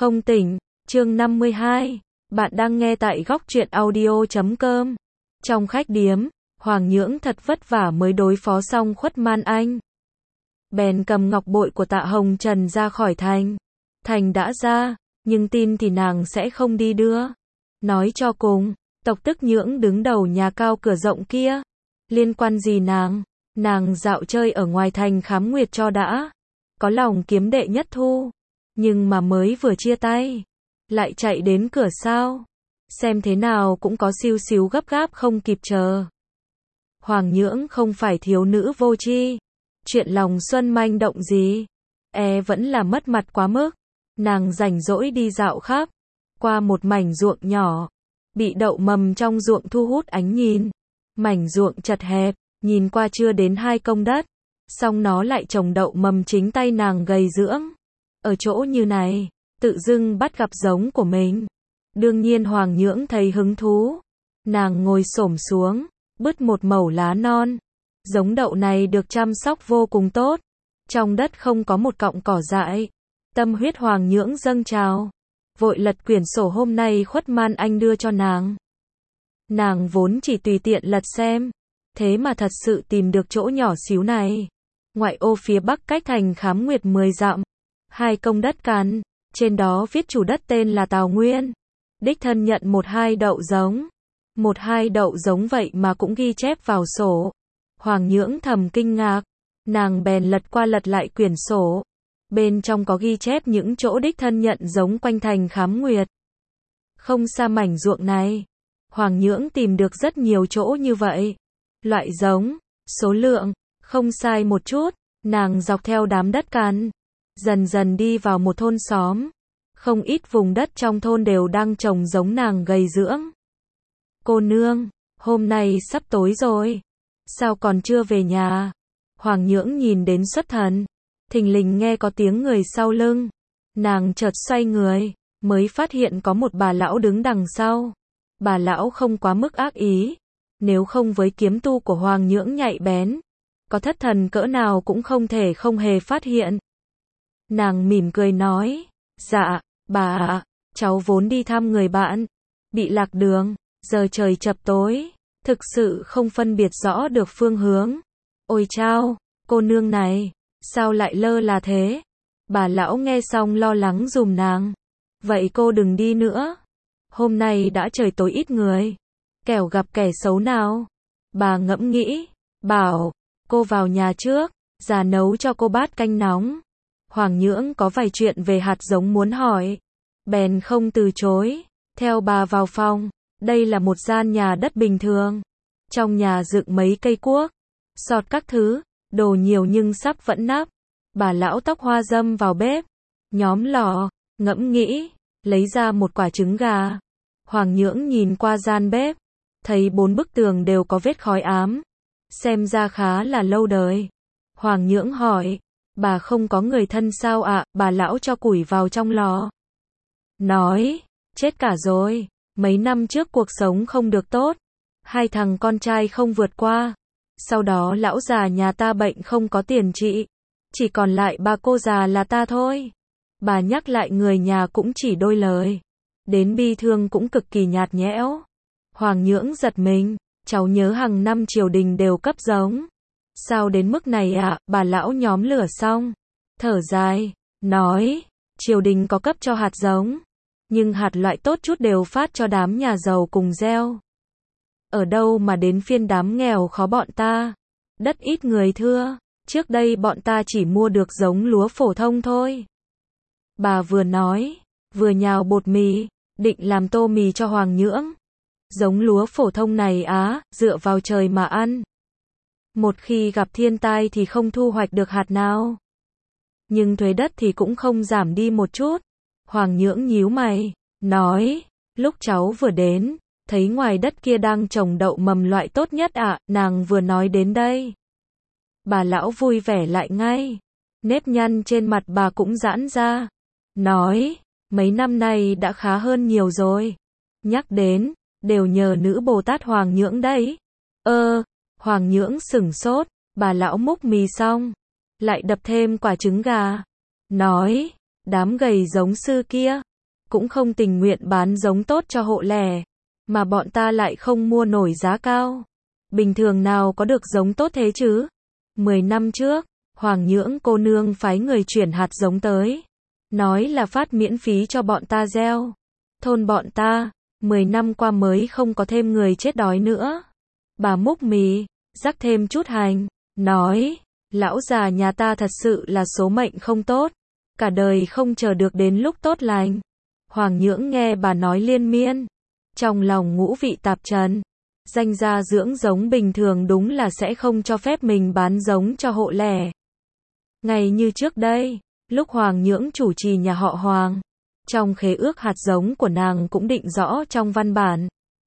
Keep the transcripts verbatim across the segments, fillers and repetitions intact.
Không tỉnh, chương năm mươi hai. Bạn đang nghe tại góc truyện audio chấm com. Trong khách điếm, Hoàng Nhưỡng thật vất vả mới đối phó xong Khuất Man Anh. Bèn cầm ngọc bội của Tạ Hồng Trần ra khỏi thành. Thành đã ra, nhưng tin thì nàng sẽ không đi đưa. Nói cho cùng, tộc Tức Nhưỡng đứng đầu nhà cao cửa rộng kia. Liên quan gì nàng? Nàng dạo chơi ở ngoài thành khám nguyệt cho đã. Có lòng kiếm đệ nhất thu. Nhưng mà mới vừa chia tay, lại chạy đến cửa sao. Xem thế nào cũng có siêu xíu gấp gáp không kịp chờ. Hoàng Nhưỡng không phải thiếu nữ vô tri. Chuyện lòng xuân manh động gì. E vẫn là mất mặt quá mức. Nàng rảnh rỗi đi dạo khắp. Qua một mảnh ruộng nhỏ. Bị đậu mầm trong ruộng thu hút ánh nhìn. Mảnh ruộng chật hẹp, nhìn qua chưa đến hai công đất. Xong nó lại trồng đậu mầm chính tay nàng gầy dưỡng. Ở chỗ như này, tự dưng bắt gặp giống của mình. Đương nhiên Hoàng Nhưỡng thấy hứng thú. Nàng ngồi xổm xuống, bứt một mẩu lá non. Giống đậu này được chăm sóc vô cùng tốt. Trong đất không có một cọng cỏ dại. Tâm huyết Hoàng Nhưỡng dâng trào. Vội lật quyển sổ hôm nay Khuất Man Anh đưa cho nàng. Nàng vốn chỉ tùy tiện lật xem. Thế mà thật sự tìm được chỗ nhỏ xíu này. Ngoại ô phía bắc cách thành Khám Nguyệt mười dặm. Hai công đất cằn, trên đó viết chủ đất tên là Tào Nguyên. Đích thân nhận một hai đậu giống. Một hai đậu giống vậy mà cũng ghi chép vào sổ. Hoàng Nhưỡng thầm kinh ngạc. Nàng bèn lật qua lật lại quyển sổ. Bên trong có ghi chép những chỗ đích thân nhận giống quanh thành Khám Nguyệt. Không xa mảnh ruộng này, Hoàng Nhưỡng tìm được rất nhiều chỗ như vậy. Loại giống, số lượng, không sai một chút. Nàng dọc theo đám đất cằn, dần dần đi vào một thôn xóm. Không ít vùng đất trong thôn đều đang trồng giống nàng gầy dưỡng. Cô nương, hôm nay sắp tối rồi. Sao còn chưa về nhà? Hoàng Nhưỡng nhìn đến xuất thần. Thình lình nghe có tiếng người sau lưng. Nàng chợt xoay người, mới phát hiện có một bà lão đứng đằng sau. Bà lão không quá mức ác ý. Nếu không với kiếm tu của Hoàng Nhưỡng nhạy bén, có thất thần cỡ nào cũng không thể không hề phát hiện. Nàng mỉm cười nói, dạ, bà ạ, cháu vốn đi thăm người bạn, bị lạc đường, giờ trời chập tối, thực sự không phân biệt rõ được phương hướng. Ôi chao, cô nương này, sao lại lơ là thế? Bà lão nghe xong lo lắng giùm nàng. Vậy cô đừng đi nữa. Hôm nay đã trời tối ít người, kẻo gặp kẻ xấu nào. Bà ngẫm nghĩ, bảo, cô vào nhà trước, già nấu cho cô bát canh nóng. Hoàng Nhưỡng có vài chuyện về hạt giống muốn hỏi. Bèn không từ chối, theo bà vào phòng. Đây là một gian nhà đất bình thường. Trong nhà dựng mấy cây cuốc, sọt các thứ, đồ nhiều nhưng sắp vẫn nắp. Bà lão tóc hoa râm vào bếp, nhóm lò, ngẫm nghĩ, lấy ra một quả trứng gà. Hoàng Nhưỡng nhìn qua gian bếp, thấy bốn bức tường đều có vết khói ám. Xem ra khá là lâu đời. Hoàng Nhưỡng hỏi, bà không có người thân sao ạ? Bà lão cho củi vào trong lò. Nói, chết cả rồi. Mấy năm trước cuộc sống không được tốt. Hai thằng con trai không vượt qua. Sau đó lão già nhà ta bệnh không có tiền trị. Chỉ còn lại bà cô già là ta thôi. Bà nhắc lại người nhà cũng chỉ đôi lời. Đến bi thương cũng cực kỳ nhạt nhẽo. Hoàng Nhưỡng giật mình. Cháu nhớ hàng năm triều đình đều cấp giống. Sao đến mức này ạ? À? Bà lão nhóm lửa xong, thở dài, nói, triều đình có cấp cho hạt giống, nhưng hạt loại tốt chút đều phát cho đám nhà giàu cùng gieo. Ở đâu mà đến phiên đám nghèo khó bọn ta? Đất ít người thưa, trước đây bọn ta chỉ mua được giống lúa phổ thông thôi. Bà vừa nói, vừa nhào bột mì, định làm tô mì cho Hoàng Nhưỡng. Giống lúa phổ thông này á, dựa vào trời mà ăn. Một khi gặp thiên tai thì không thu hoạch được hạt nào. Nhưng thuế đất thì cũng không giảm đi một chút. Hoàng Nhưỡng nhíu mày, nói, lúc cháu vừa đến, thấy ngoài đất kia đang trồng đậu mầm loại tốt nhất ạ. À, nàng vừa nói đến đây. Bà lão vui vẻ lại ngay. Nếp nhăn trên mặt bà cũng giãn ra. Nói, mấy năm nay đã khá hơn nhiều rồi. Nhắc đến, đều nhờ nữ Bồ Tát Hoàng Nhưỡng đấy. Ơ, Hoàng Nhưỡng sửng sốt, bà lão múc mì xong, lại đập thêm quả trứng gà. Nói, đám gầy giống sư kia, cũng không tình nguyện bán giống tốt cho hộ lẻ, mà bọn ta lại không mua nổi giá cao. Bình thường nào có được giống tốt thế chứ? Mười năm trước, Hoàng Nhưỡng cô nương phái người chuyển hạt giống tới, nói là phát miễn phí cho bọn ta gieo. Thôn bọn ta, mười năm qua mới không có thêm người chết đói nữa. Bà múc mì, rắc thêm chút hành, nói, lão già nhà ta thật sự là số mệnh không tốt, cả đời không chờ được đến lúc tốt lành. Hoàng Nhưỡng nghe bà nói liên miên, trong lòng ngũ vị tạp trần. Danh gia dưỡng giống bình thường đúng là sẽ không cho phép mình bán giống cho hộ lẻ. Ngay như trước đây, lúc Hoàng Nhưỡng chủ trì nhà họ Hoàng, trong khế ước hạt giống của nàng cũng định rõ trong văn bản.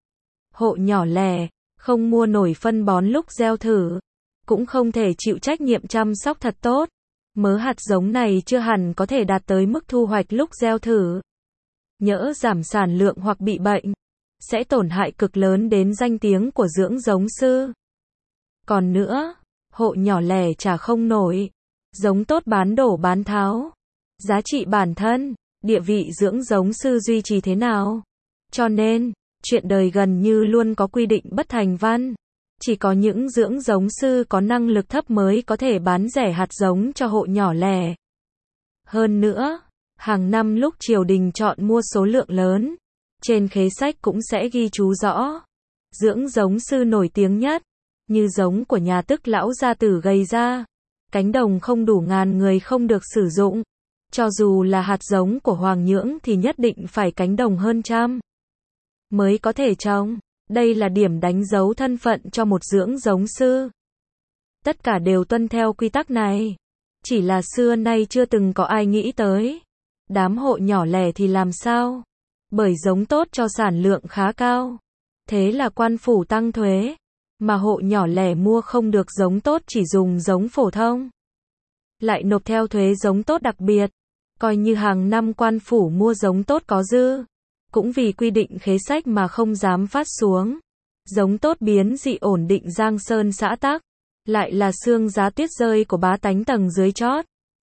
Hộ nhỏ lẻ, không mua nổi phân bón lúc gieo thử, cũng không thể chịu trách nhiệm chăm sóc thật tốt. Mớ hạt giống này chưa hẳn có thể đạt tới mức thu hoạch lúc gieo thử. Nhỡ giảm sản lượng hoặc bị bệnh, sẽ tổn hại cực lớn đến danh tiếng của dưỡng giống sư. Còn nữa, hộ nhỏ lẻ trả không nổi, giống tốt bán đổ bán tháo. Giá trị bản thân, địa vị dưỡng giống sư duy trì thế nào? Cho nên, chuyện đời gần như luôn có quy định bất thành văn. Chỉ có những dưỡng giống sư có năng lực thấp mới có thể bán rẻ hạt giống cho hộ nhỏ lẻ. Hơn nữa, hàng năm lúc triều đình chọn mua số lượng lớn, trên khế sách cũng sẽ ghi chú rõ. Dưỡng giống sư nổi tiếng nhất, như giống của nhà Tức lão gia tử gầy ra, cánh đồng không đủ ngàn người không được sử dụng. Cho dù là hạt giống của Hoàng Nhưỡng thì nhất định phải cánh đồng hơn trăm mới có thể trồng. Đây là điểm đánh dấu thân phận cho một dưỡng giống sư. Tất cả đều tuân theo quy tắc này. Chỉ là xưa nay chưa từng có ai nghĩ tới. Đám hộ nhỏ lẻ thì làm sao? Bởi giống tốt cho sản lượng khá cao. Thế là quan phủ tăng thuế. Mà hộ nhỏ lẻ mua không được giống tốt chỉ dùng giống phổ thông. Lại nộp theo thuế giống tốt đặc biệt. Coi như hàng năm quan phủ mua giống tốt có dư. Cũng vì quy định khế sách mà không dám phát xuống. Giống tốt biến dị ổn định Giang Sơn xã Tắc. Lại là xương giá tuyết rơi của bá tánh tầng dưới chót.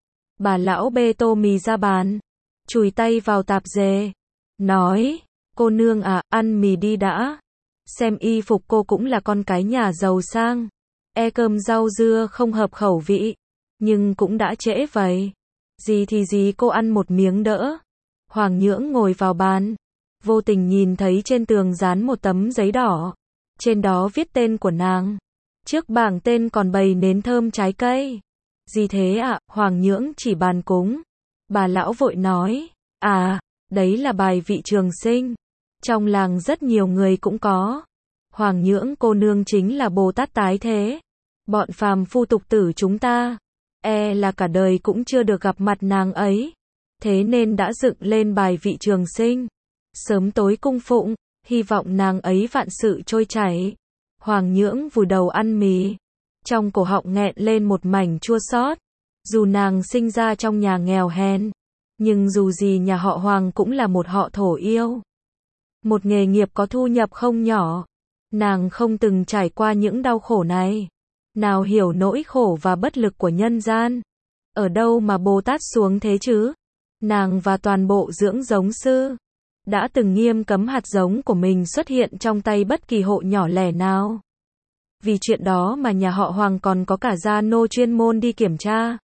Bà lão bê tô mì ra bàn, chùi tay vào tạp dề, nói, cô nương à, ăn mì đi đã. Xem y phục cô cũng là con cái nhà giàu sang. E cơm rau dưa không hợp khẩu vị, nhưng cũng đã trễ vậy. Gì thì gì cô ăn một miếng đỡ. Hoàng Nhưỡng ngồi vào bàn, vô tình nhìn thấy trên tường dán một tấm giấy đỏ. Trên đó viết tên của nàng. Trước bảng tên còn bày nến thơm trái cây. Gì thế ạ? À? Hoàng Nhưỡng chỉ bàn cúng. Bà lão vội nói, à, đấy là bài vị trường sinh. Trong làng rất nhiều người cũng có. Hoàng Nhưỡng cô nương chính là Bồ Tát tái thế. Bọn phàm phu tục tử chúng ta, e là cả đời cũng chưa được gặp mặt nàng ấy. Thế nên đã dựng lên bài vị trường sinh. Sớm tối cung phụng, hy vọng nàng ấy vạn sự trôi chảy. Hoàng Nhưỡng vùi đầu ăn mì. Trong cổ họng nghẹn lên một mảnh chua xót. Dù nàng sinh ra trong nhà nghèo hèn, nhưng dù gì nhà họ Hoàng cũng là một họ thổ yêu. Một nghề nghiệp có thu nhập không nhỏ. Nàng không từng trải qua những đau khổ này. Nào hiểu nỗi khổ và bất lực của nhân gian. Ở đâu mà Bồ Tát xuống thế chứ? Nàng và toàn bộ dưỡng giống sư đã từng nghiêm cấm hạt giống của mình xuất hiện trong tay bất kỳ hộ nhỏ lẻ nào. Vì chuyện đó mà nhà họ Hoàng còn có cả gia nô chuyên môn đi kiểm tra.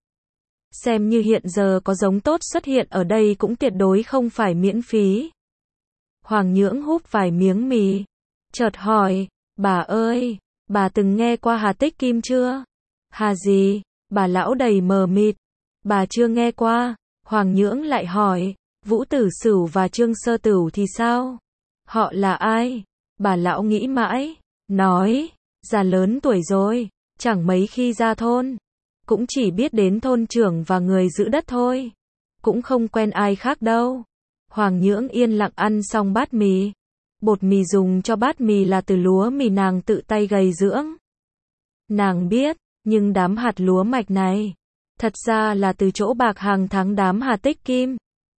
Xem như hiện giờ có giống tốt xuất hiện ở đây cũng tuyệt đối không phải miễn phí. Hoàng Nhưỡng húp vài miếng mì, chợt hỏi, bà ơi, bà từng nghe qua Hà Tích Kim chưa? Hà gì? Bà lão đầy mờ mịt. Bà chưa nghe qua. Hoàng Nhưỡng lại hỏi, Vũ Tử Sửu và Trương Sơ Tửu thì sao? Họ là ai? Bà lão nghĩ mãi, nói, già lớn tuổi rồi, chẳng mấy khi ra thôn. Cũng chỉ biết đến thôn trưởng và người giữ đất thôi. Cũng không quen ai khác đâu. Hoàng Nhưỡng yên lặng ăn xong bát mì. Bột mì dùng cho bát mì là từ lúa mì nàng tự tay gầy dưỡng. Nàng biết, nhưng đám hạt lúa mạch này, thật ra là từ chỗ bạc hàng tháng đám Hà Tích Kim.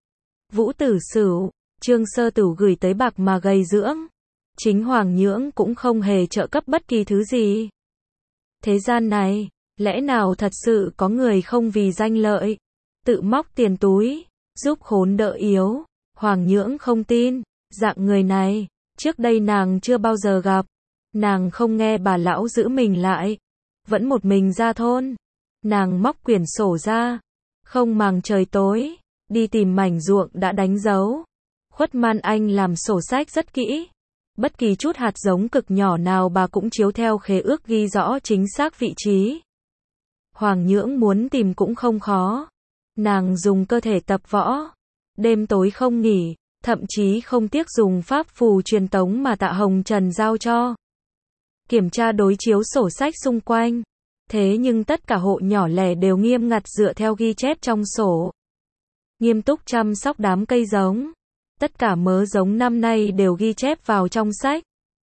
Vũ Tử Sửu, Trương Sơ Tửu gửi tới bạc mà gầy dưỡng. Chính Hoàng Nhưỡng cũng không hề trợ cấp bất kỳ thứ gì. Thế gian này, lẽ nào thật sự có người không vì danh lợi, tự móc tiền túi, giúp khốn đỡ yếu. Hoàng Nhưỡng không tin, dạng người này, trước đây nàng chưa bao giờ gặp. Nàng không nghe bà lão giữ mình lại, vẫn một mình ra thôn. Nàng móc quyển sổ ra, không màng trời tối, đi tìm mảnh ruộng đã đánh dấu. Khuất Man Anh làm sổ sách rất kỹ. Bất kỳ chút hạt giống cực nhỏ nào bà cũng chiếu theo khế ước ghi rõ chính xác vị trí. Hoàng Nhưỡng muốn tìm cũng không khó. Nàng dùng cơ thể tập võ, đêm tối không nghỉ, thậm chí không tiếc dùng pháp phù truyền tống mà Tạ Hồng Trần giao cho. Kiểm tra đối chiếu sổ sách xung quanh. Thế nhưng tất cả hộ nhỏ lẻ đều nghiêm ngặt dựa theo ghi chép trong sổ. Nghiêm túc chăm sóc đám cây giống. Tất cả mớ giống năm nay đều ghi chép vào trong sách.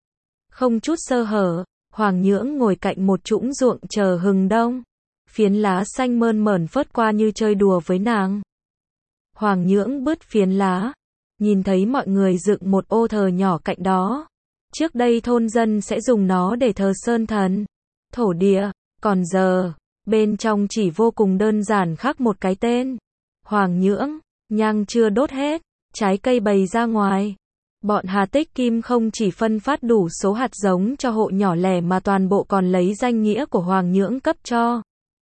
Không chút sơ hở, Hoàng Nhưỡng ngồi cạnh một trũng ruộng chờ hừng đông. Phiến lá xanh mơn mởn phớt qua như chơi đùa với nàng. Hoàng Nhưỡng bứt phiến lá, nhìn thấy mọi người dựng một ô thờ nhỏ cạnh đó. Trước đây thôn dân sẽ dùng nó để thờ sơn thần, thổ địa, còn giờ, bên trong chỉ vô cùng đơn giản khắc một cái tên. Hoàng Nhưỡng, nhang chưa đốt hết, trái cây bày ra ngoài. Bọn Hà Tích Kim không chỉ phân phát đủ số hạt giống cho hộ nhỏ lẻ mà toàn bộ còn lấy danh nghĩa của Hoàng Nhưỡng cấp cho.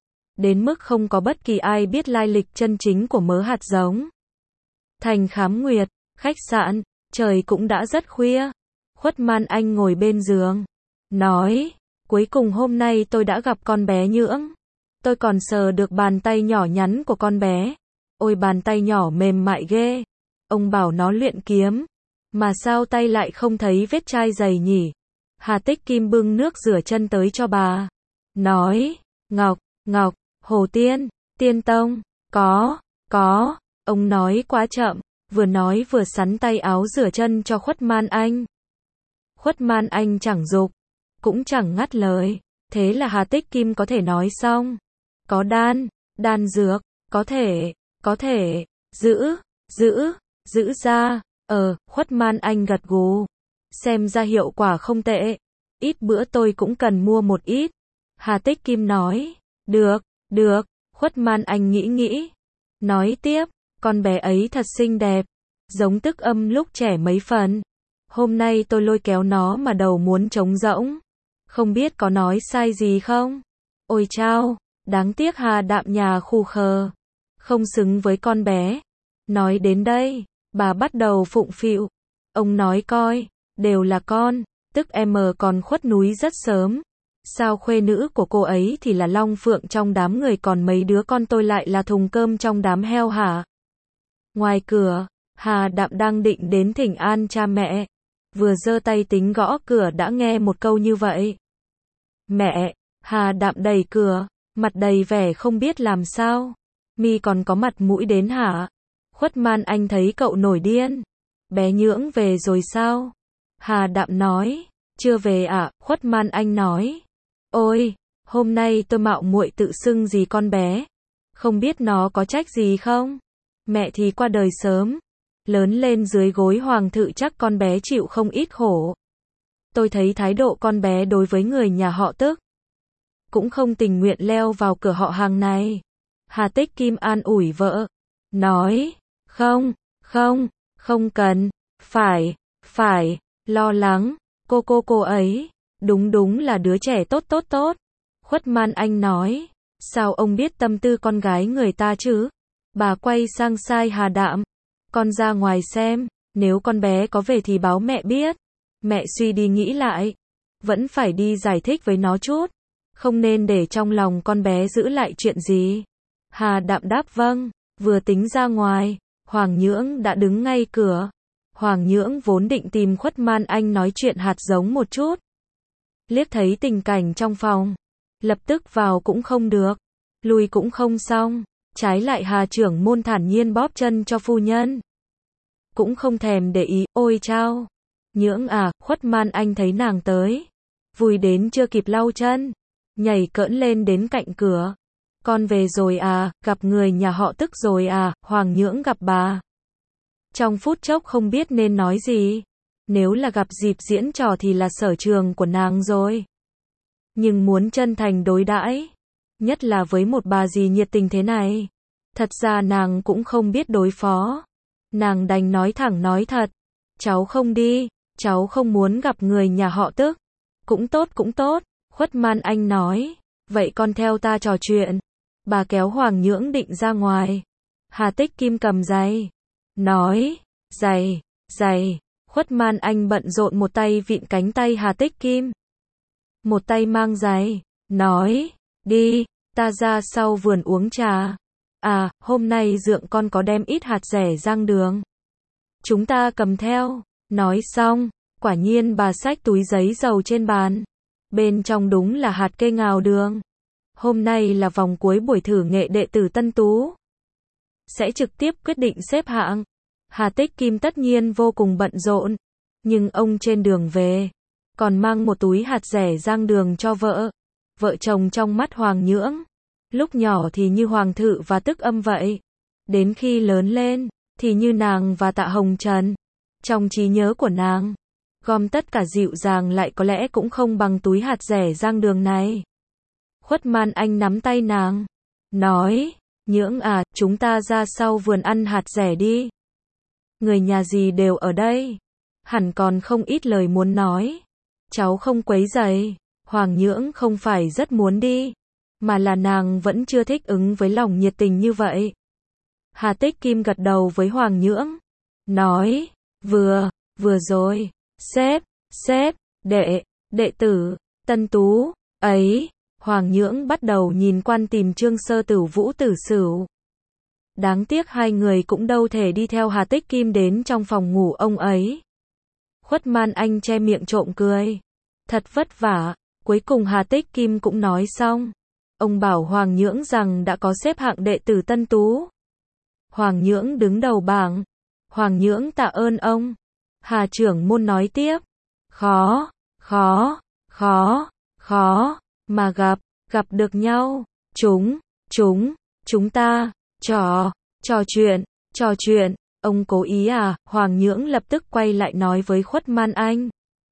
Đến mức không có bất kỳ ai biết lai lịch chân chính của mớ hạt giống. Thành Khám Nguyệt, khách sạn, trời cũng đã rất khuya. Khuất Man Anh ngồi bên giường, nói, cuối cùng hôm nay tôi đã gặp con bé Nhưỡng. Tôi còn sờ được bàn tay nhỏ nhắn của con bé. Ôi bàn tay nhỏ mềm mại ghê. Ông bảo nó luyện kiếm. Mà sao tay lại không thấy vết chai dày nhỉ? Hà Tích Kim bưng nước rửa chân tới cho bà. Nói, Ngọc, Ngọc, Hồ Tiên, Tiên Tông, có, có. Ông nói quá chậm, vừa nói vừa sắn tay áo rửa chân cho Khuất Man Anh. Khuất Man Anh chẳng dục, cũng chẳng ngắt lời. Thế là Hà Tích Kim có thể nói xong. Có đan, đan dược, có thể, có thể, giữ, giữ, giữ ra. Ờ, Khuất Man Anh gật gù. Xem ra hiệu quả không tệ. Ít bữa tôi cũng cần mua một ít. Hà Tích Kim nói. Được, được. Khuất Man Anh nghĩ nghĩ. Nói tiếp, con bé ấy thật xinh đẹp. Giống Tức Âm lúc trẻ mấy phần. Hôm nay tôi lôi kéo nó mà đầu muốn trống rỗng. Không biết có nói sai gì không? Ôi chao, đáng tiếc Hà Đạm nhà khù khờ. Không xứng với con bé. Nói đến đây, bà bắt đầu phụng phịu. Ông nói coi, đều là con, tức em còn khuất núi rất sớm. Sao khuê nữ của cô ấy thì là long phượng trong đám người còn mấy đứa con tôi lại là thùng cơm trong đám heo hả? Ngoài cửa, Hà Đạm đang định đến thỉnh an cha mẹ. Vừa giơ tay tính gõ cửa đã nghe một câu như vậy. Mẹ, Hà Đạm đẩy cửa, mặt đầy vẻ không biết làm sao. Mi còn có mặt mũi đến hả? Khuất Man Anh thấy cậu nổi điên. Bé Nhưỡng về rồi sao? Hà Đạm nói, chưa về ạ. À? Khuất Man Anh nói, ôi, hôm nay tôi mạo muội tự xưng gì con bé. Không biết nó có trách gì không? Mẹ thì qua đời sớm. Lớn lên dưới gối hoàng thự chắc con bé chịu không ít khổ. Tôi thấy thái độ con bé đối với người nhà họ Tức cũng không tình nguyện leo vào cửa họ hàng này. Hà Tích Kim an ủi vợ. Nói, không, không, không cần, phải, phải, lo lắng, cô cô cô ấy, đúng đúng là đứa trẻ tốt tốt tốt. Khuất Man Anh nói, sao ông biết tâm tư con gái người ta chứ? Bà quay sang sai Hà Đạm. Con ra ngoài xem, nếu con bé có về thì báo mẹ biết. Mẹ suy đi nghĩ lại, vẫn phải đi giải thích với nó chút. Không nên để trong lòng con bé giữ lại chuyện gì. Hà Đạm đáp vâng, vừa tính ra ngoài, Hoàng Nhưỡng đã đứng ngay cửa. Hoàng Nhưỡng vốn định tìm Khuất Man Anh nói chuyện hạt giống một chút. Liếc thấy tình cảnh trong phòng, lập tức vào cũng không được, lui cũng không xong. Trái lại Hà trưởng môn thản nhiên bóp chân cho phu nhân. Cũng không thèm để ý, ôi chao. Nhưỡng à, Khuất Man Anh thấy nàng tới. Vui đến chưa kịp lau chân. Nhảy cỡn lên đến cạnh cửa. Con về rồi à, gặp người nhà họ Tức rồi à, Hoàng Nhưỡng gặp bà. Trong phút chốc không biết nên nói gì. Nếu là gặp dịp diễn trò thì là sở trường của nàng rồi. Nhưng muốn chân thành đối đãi, nhất là với một bà dì nhiệt tình thế này, thật ra nàng cũng không biết đối phó. Nàng đành nói thẳng nói thật. Cháu không đi, cháu không muốn gặp người nhà họ Tức. Cũng tốt cũng tốt, Khuất Man Anh nói. Vậy con theo ta trò chuyện. Bà kéo Hoàng Nhưỡng định ra ngoài. Hà Tích Kim cầm giày. Nói, giày, giày. Khuất Man Anh bận rộn một tay vịn cánh tay Hà Tích Kim. Một tay mang giày. Nói, đi, ta ra sau vườn uống trà. À, hôm nay dượng con có đem ít hạt rẻ rang đường. Chúng ta cầm theo. Nói xong, quả nhiên bà xách túi giấy dầu trên bàn. Bên trong đúng là hạt cây ngào đường. Hôm nay là vòng cuối buổi thử nghệ đệ tử Tân Tú. Sẽ trực tiếp quyết định xếp hạng. Hà Tích Kim tất nhiên vô cùng bận rộn. Nhưng ông trên đường về, còn mang một túi hạt rẻ rang đường cho vợ. Vợ chồng trong mắt Hoàng Nhưỡng, lúc nhỏ thì như Hoàng Thự và Tức Âm vậy. Đến khi lớn lên, thì như nàng và Tạ Hồng Trần. Trong trí nhớ của nàng, gom tất cả dịu dàng lại có lẽ cũng không bằng túi hạt rẻ rang đường này. Khuất Man Anh nắm tay nàng, nói, Nhưỡng à, chúng ta ra sau vườn ăn hạt rẻ đi. Người nhà gì đều ở đây, hẳn còn không ít lời muốn nói. Cháu không quấy rầy. Hoàng Nhưỡng không phải rất muốn đi, mà là nàng vẫn chưa thích ứng với lòng nhiệt tình như vậy. Hà Tích Kim gật đầu với Hoàng Nhưỡng, nói, vừa, vừa rồi, sếp, sếp, đệ, đệ tử, Tân Tú, ấy. Hoàng Nhưỡng bắt đầu nhìn quan tìm Trương Sơ Tửu Vũ Tử Sửu. Đáng tiếc hai người cũng đâu thể đi theo Hà Tích Kim đến trong phòng ngủ ông ấy. Khuất Man Anh che miệng trộm cười. Thật vất vả, cuối cùng Hà Tích Kim cũng nói xong. Ông bảo Hoàng Nhưỡng rằng đã có xếp hạng đệ tử Tân Tú. Hoàng Nhưỡng đứng đầu bảng. Hoàng Nhưỡng tạ ơn ông. Hà trưởng môn nói tiếp. Khó, khó, khó, khó, mà gặp, gặp được nhau. Chúng, chúng, chúng ta, trò, trò chuyện, trò chuyện. Ông cố ý à? Hoàng Nhưỡng lập tức quay lại nói với Khuất Man Anh.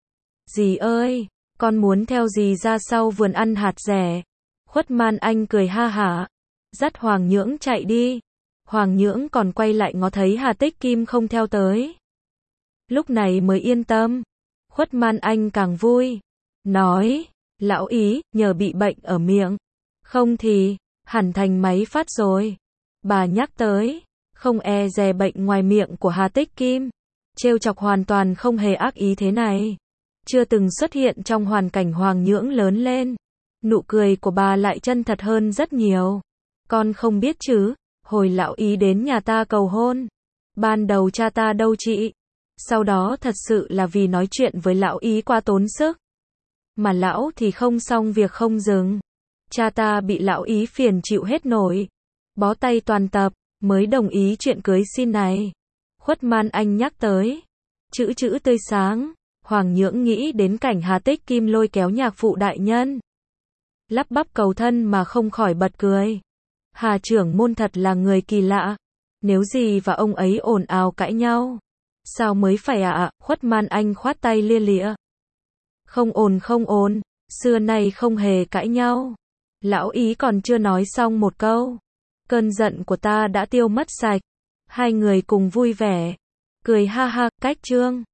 Dì ơi, con muốn theo dì ra sau vườn ăn hạt rẻ. Khuất Man Anh cười ha hả, dắt Hoàng Nhưỡng chạy đi. Hoàng Nhưỡng còn quay lại ngó thấy Hà Tích Kim không theo tới. Lúc này mới yên tâm. Khuất Man Anh càng vui. Nói, lão ý, nhờ bị bệnh ở miệng. Không thì, hẳn thành máy phát rồi. Bà nhắc tới, không e dè bệnh ngoài miệng của Hà Tích Kim. Trêu chọc hoàn toàn không hề ác ý thế này. Chưa từng xuất hiện trong hoàn cảnh Hoàng Nhưỡng lớn lên. Nụ cười của bà lại chân thật hơn rất nhiều. Con không biết chứ, hồi lão ý đến nhà ta cầu hôn. Ban đầu cha ta đâu chị. Sau đó thật sự là vì nói chuyện với lão ý quá tốn sức. Mà lão thì không xong việc không dừng. Cha ta bị lão ý phiền chịu hết nổi. Bó tay toàn tập, mới đồng ý chuyện cưới xin này. Khuất Man Anh nhắc tới. Chữ chữ tươi sáng. Hoàng Nhưỡng nghĩ đến cảnh Hà Tích Kim lôi kéo nhạc phụ đại nhân. Lắp bắp cầu thân mà không khỏi bật cười. Hà trưởng môn thật là người kỳ lạ. Nếu gì và ông ấy ồn ào cãi nhau. Sao mới phải ạ? À? Khuất Man Anh khoát tay lia lịa. Không ồn không ồn, xưa nay không hề cãi nhau. Lão ý còn chưa nói xong một câu. Cơn giận của ta đã tiêu mất sạch. Hai người cùng vui vẻ. Cười ha ha, cách trương.